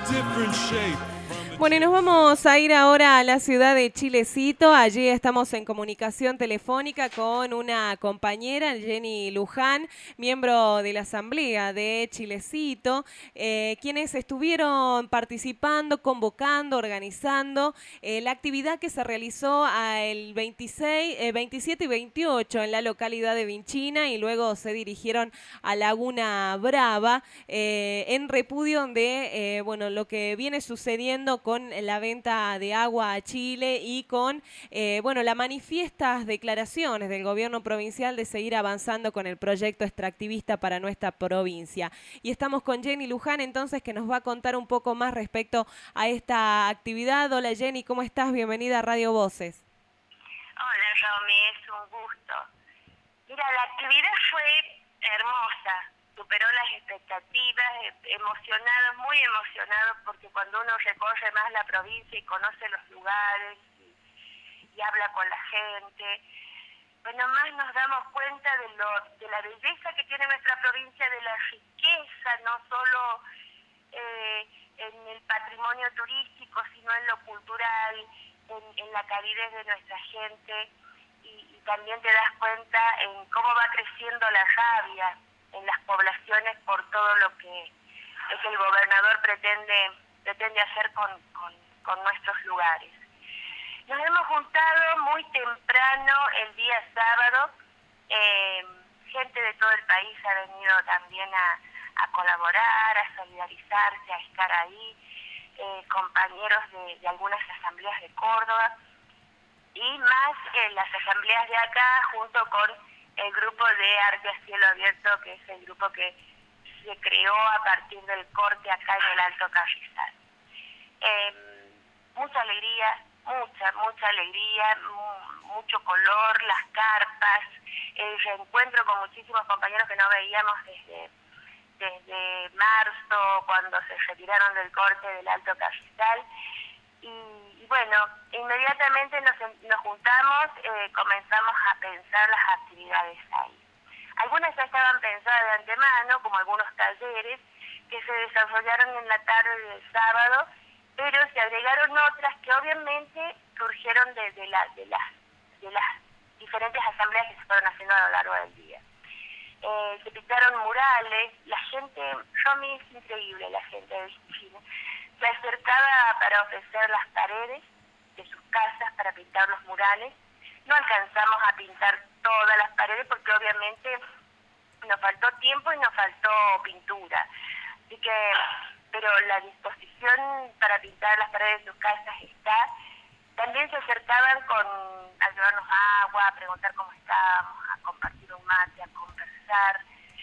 Bueno, y nos vamos a ir ahora a la ciudad de Chilecito. Allí estamos en comunicación telefónica con una compañera, Jenny Luján, miembro de la Asamblea de Chilecito, quienes estuvieron participando, convocando, organizando la actividad que se realizó el 27 y 28 en la localidad de Vinchina y luego se dirigieron a Laguna Brava en repudio de lo que viene sucediendo con la venta de agua a Chile y con las manifiestas declaraciones del gobierno provincial de seguir avanzando con el proyecto extractivista para nuestra provincia. Y estamos con Jenny Luján entonces, que nos va a contar un poco más respecto a esta actividad. Hola Jenny, ¿cómo estás? Bienvenida a Radio Voces. Hola Romy, es un gusto. Mira, la actividad fue hermosa, superó las expectativas, muy emocionados, porque cuando uno recorre más la provincia y conoce los lugares y habla con la gente, bueno, más nos damos cuenta de la belleza que tiene nuestra provincia, de la riqueza, no solo en el patrimonio turístico, sino en lo cultural, en la calidez de nuestra gente, y también te das cuenta en cómo va creciendo la rabia en las poblaciones por todo lo que el gobernador pretende hacer con nuestros lugares. Nos hemos juntado muy temprano el día sábado, gente de todo el país ha venido también a colaborar, a solidarizarse, a estar ahí, compañeros de algunas asambleas de Córdoba, y más las asambleas de acá, junto con el grupo de Arte a Cielo Abierto, que es el grupo que se creó a partir del corte acá en el Alto Carrizal. Mucha alegría, mucha alegría, mucho color, las carpas, el reencuentro con muchísimos compañeros que no veíamos desde marzo, cuando se retiraron del corte del Alto Carrizal. Y bueno, inmediatamente nos juntamos, comenzamos a pensar las actividades ahí. Algunas ya estaban pensadas de antemano, como algunos talleres que se desarrollaron en la tarde del sábado, pero se agregaron otras que obviamente surgieron de las diferentes asambleas que se fueron haciendo a lo largo del día. Se pintaron murales, la gente, Romy, es increíble la gente de Chile, se acercaba para ofrecer las paredes de sus casas para pintar los murales. No alcanzamos a pintar todas las paredes porque obviamente nos faltó tiempo y nos faltó pintura. Así que, pero la disposición para pintar las paredes de sus casas está. También se acercaban a llevarnos agua, a preguntar cómo estábamos, a compartir un mate, a conversar.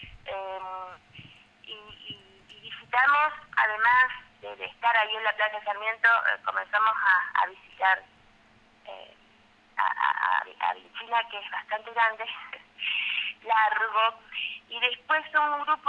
Y visitamos, además de estar ahí en la Plaza Sarmiento, comenzamos a visitar a Vinchina, que es bastante grande, largo, y después un grupo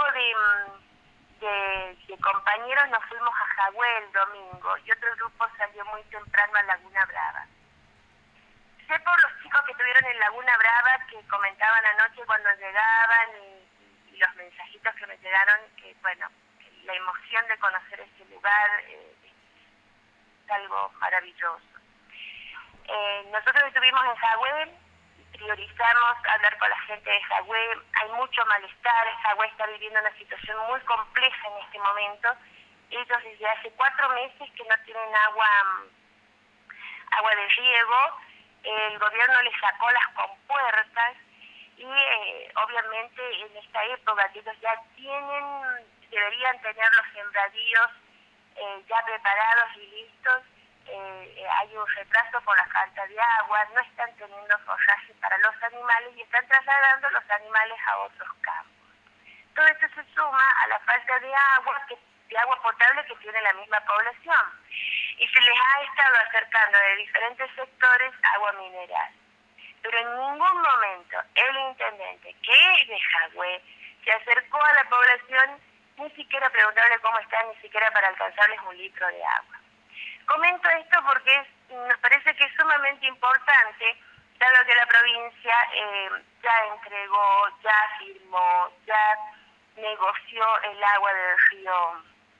de compañeros nos fuimos a Jagüel el domingo, y otro grupo salió muy temprano a Laguna Brava. Sé por los chicos que estuvieron en Laguna Brava, que comentaban anoche cuando llegaban, y los mensajitos que me llegaron, que bueno, la emoción de conocer este lugar es algo maravilloso. Nosotros estuvimos en Jagüel, priorizamos hablar con la gente de Jagüel. Hay mucho malestar, Jagüel está viviendo una situación muy compleja en este momento. Ellos desde hace 4 meses que no tienen agua de riego, el gobierno les sacó las compuertas y obviamente en esta época que ellos ya deberían tener los sembradíos ya preparados y listos, hay un retraso por la falta de agua, no están teniendo forraje para los animales y están trasladando los animales a otros campos. Todo esto se suma a la falta de agua potable que tiene la misma población, y se les ha estado acercando de diferentes sectores agua mineral. Pero en ningún momento el intendente, que es de Jagüel, se acercó a la población ni siquiera a preguntarle cómo están, ni siquiera para alcanzarles un litro de agua. Comento esto porque nos parece que es sumamente importante, dado que la provincia ya entregó, ya firmó, ya negoció el agua del río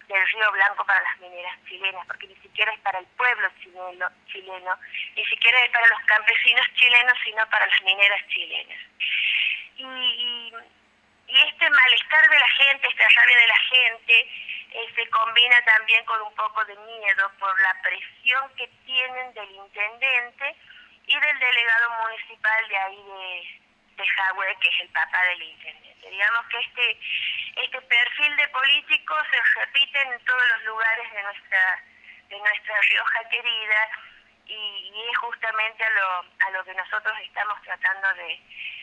del Río Blanco para las mineras chilenas, porque ni siquiera es para el pueblo chileno, ni siquiera es para los campesinos chilenos, sino para las mineras chilenas. Y este malestar de la gente, esta rabia de la gente, se combina también con un poco de miedo por la presión que tienen del intendente y del delegado municipal de ahí de Jahue, que es el papá del intendente. Digamos que este perfil de político se repite en todos los lugares de nuestra Rioja querida, y es justamente a lo que nosotros estamos tratando de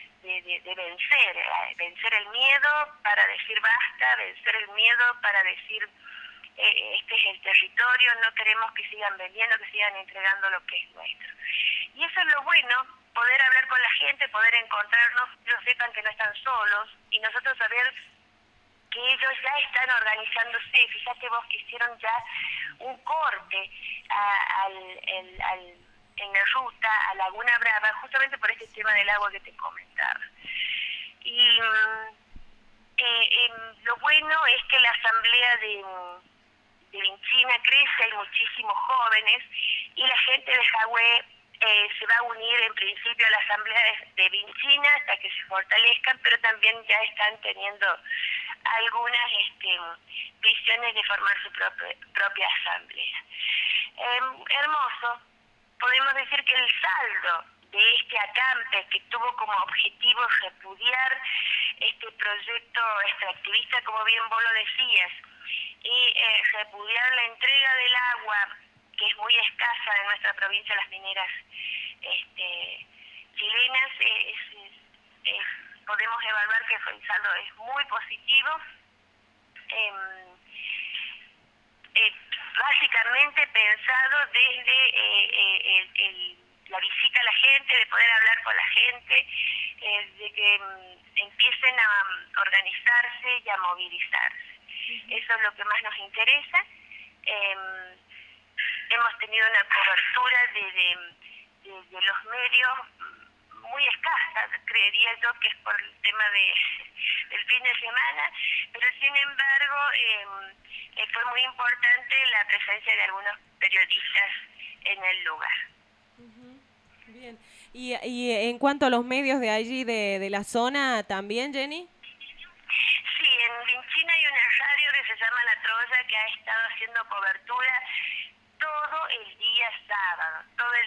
vencer el miedo para decir basta, vencer el miedo para decir este es el territorio, no queremos que sigan vendiendo, que sigan entregando lo que es nuestro. Y eso es lo bueno, poder hablar con la gente, poder encontrarnos, que ellos sepan que no están solos, y nosotros saber que ellos ya están organizándose. Fíjate vos que hicieron ya un corte en la ruta a Laguna Brava, justamente por este tema del agua que te comentaba. Y lo bueno es que la asamblea de Vinchina crece, hay muchísimos jóvenes, y la gente de Jahue se va a unir en principio a la asamblea de Vinchina hasta que se fortalezcan, pero también ya están teniendo algunas visiones de formar su propia asamblea. Hermoso. Podemos decir que el saldo de este acampe, que tuvo como objetivo repudiar este proyecto extractivista, como bien vos lo decías, y repudiar la entrega del agua, que es muy escasa en nuestra provincia, las mineras chilenas, podemos evaluar que el saldo es muy positivo. Básicamente pensado desde la visita a la gente, de poder hablar con la gente, de que empiecen a organizarse y a movilizarse. Eso es lo que más nos interesa. Hemos tenido una cobertura de los medios muy escasa, creería yo que es por el tema del fin de semana, pero sin embargo fue muy importante la presencia de algunos periodistas en el lugar. Bien. Y en cuanto a los medios de allí, de la zona, ¿también, Jenny? Sí, en Vinchina hay una radio que se llama La Troya, que ha estado haciendo cobertura todo el día sábado.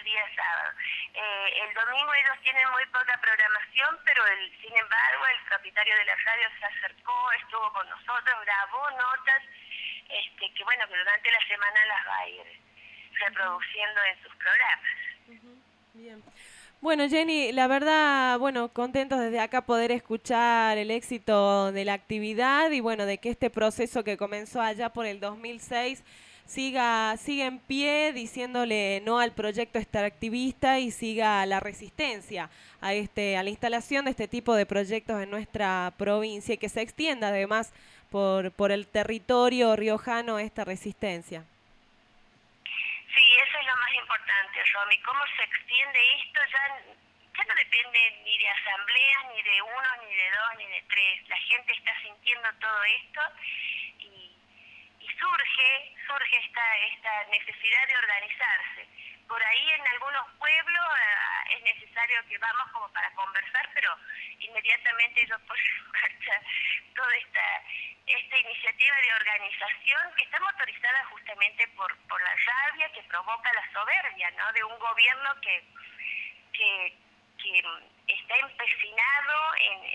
El domingo ellos tienen muy poca programación, pero sin embargo el propietario de la radio se acercó, estuvo con nosotros, grabó notas que bueno, que durante la semana las va a ir reproduciendo en sus programas. Bien. Bueno, Jenny, la verdad, bueno, contentos desde acá poder escuchar el éxito de la actividad y bueno, de que este proceso que comenzó allá por el 2006 siga en pie, diciéndole no al proyecto extractivista y siga la resistencia a la instalación de este tipo de proyectos en nuestra provincia y que se extienda además por el territorio riojano esta resistencia. Sí, eso es lo más importante, Romy. ¿Cómo se extiende esto? Ya no depende ni de asambleas, ni de uno, ni de dos, ni de tres. La gente está sintiendo todo esto y surge esta necesidad de organizarse. Por ahí en algunos pueblos es necesario que vamos como para conversar, pero inmediatamente ellos ponen en marcha toda esta iniciativa de organización que está motorizada justamente por la rabia que provoca la soberbia, ¿no? De un gobierno que está empecinado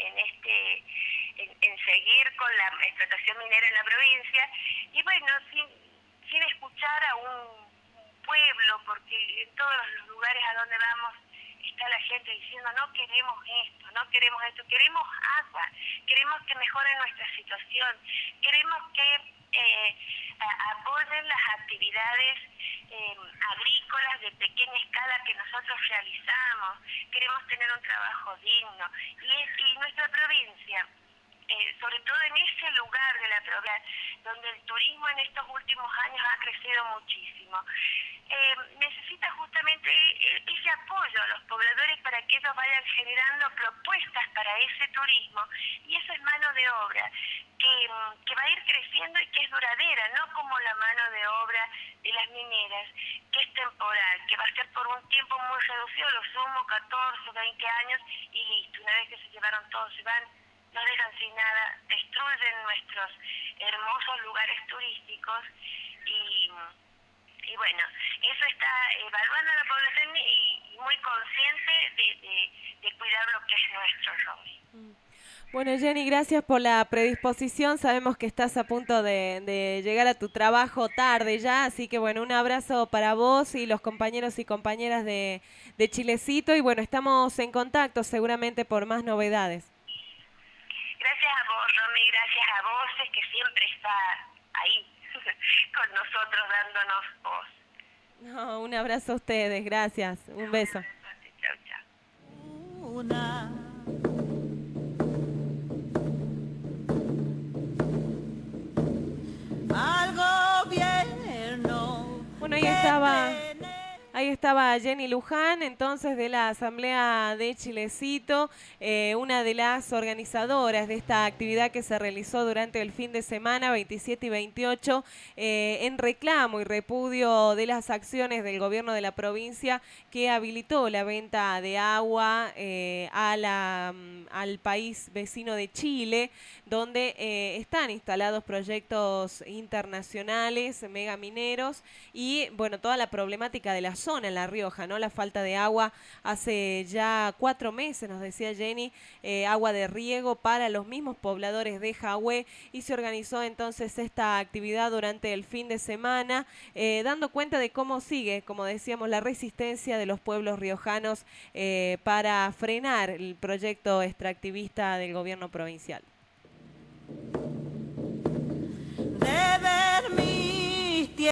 en seguir con la explotación minera en la provincia y bueno, sin escuchar a un pueblo, porque en todos los lugares a donde vamos está la gente diciendo no queremos esto, queremos agua, queremos que mejoren nuestra situación, queremos que apoyen las actividades agrícolas de pequeña escala que nosotros realizamos, queremos tener un trabajo digno y nuestra provincia sobre todo en ese lugar de la provincia, donde el turismo en estos últimos años ha crecido muchísimo. Necesita justamente ese apoyo a los pobladores para que ellos vayan generando propuestas para ese turismo, y eso es mano de obra que va a ir creciendo y que es duradera, no como la mano de obra de las mineras, que es temporal, que va a ser por un tiempo muy reducido, lo sumo 14, 20 años y listo. Una vez que se llevaron todos, se van, no dejan sin nada, destruyen nuestros hermosos lugares turísticos y bueno, eso está evaluando a la población y muy consciente de cuidar lo que es nuestro, Romy. Bueno, Jenny, gracias por la predisposición. Sabemos que estás a punto de llegar a tu trabajo tarde ya, así que bueno, un abrazo para vos y los compañeros y compañeras de Chilecito. Y bueno, estamos en contacto seguramente por más novedades. Gracias a vos, Romy, gracias a vos, es que siempre está ahí con nosotros dándonos voz. No, un abrazo a ustedes, gracias. Un beso. Chao, chao. Al gobierno. Bueno, ahí estaba Jenny Luján, entonces de la Asamblea de Chilecito, una de las organizadoras de esta actividad que se realizó durante el fin de semana 27 y 28, en reclamo y repudio de las acciones del gobierno de la provincia que habilitó la venta de agua al país vecino de Chile, donde están instalados proyectos internacionales, megamineros, y bueno, toda la problemática de la zona en La Rioja, ¿no? La falta de agua hace ya 4 meses, nos decía Jenny, agua de riego para los mismos pobladores de Jahue, y se organizó entonces esta actividad durante el fin de semana, dando cuenta de cómo sigue, como decíamos, la resistencia de los pueblos riojanos para frenar el proyecto extractivista del gobierno provincial.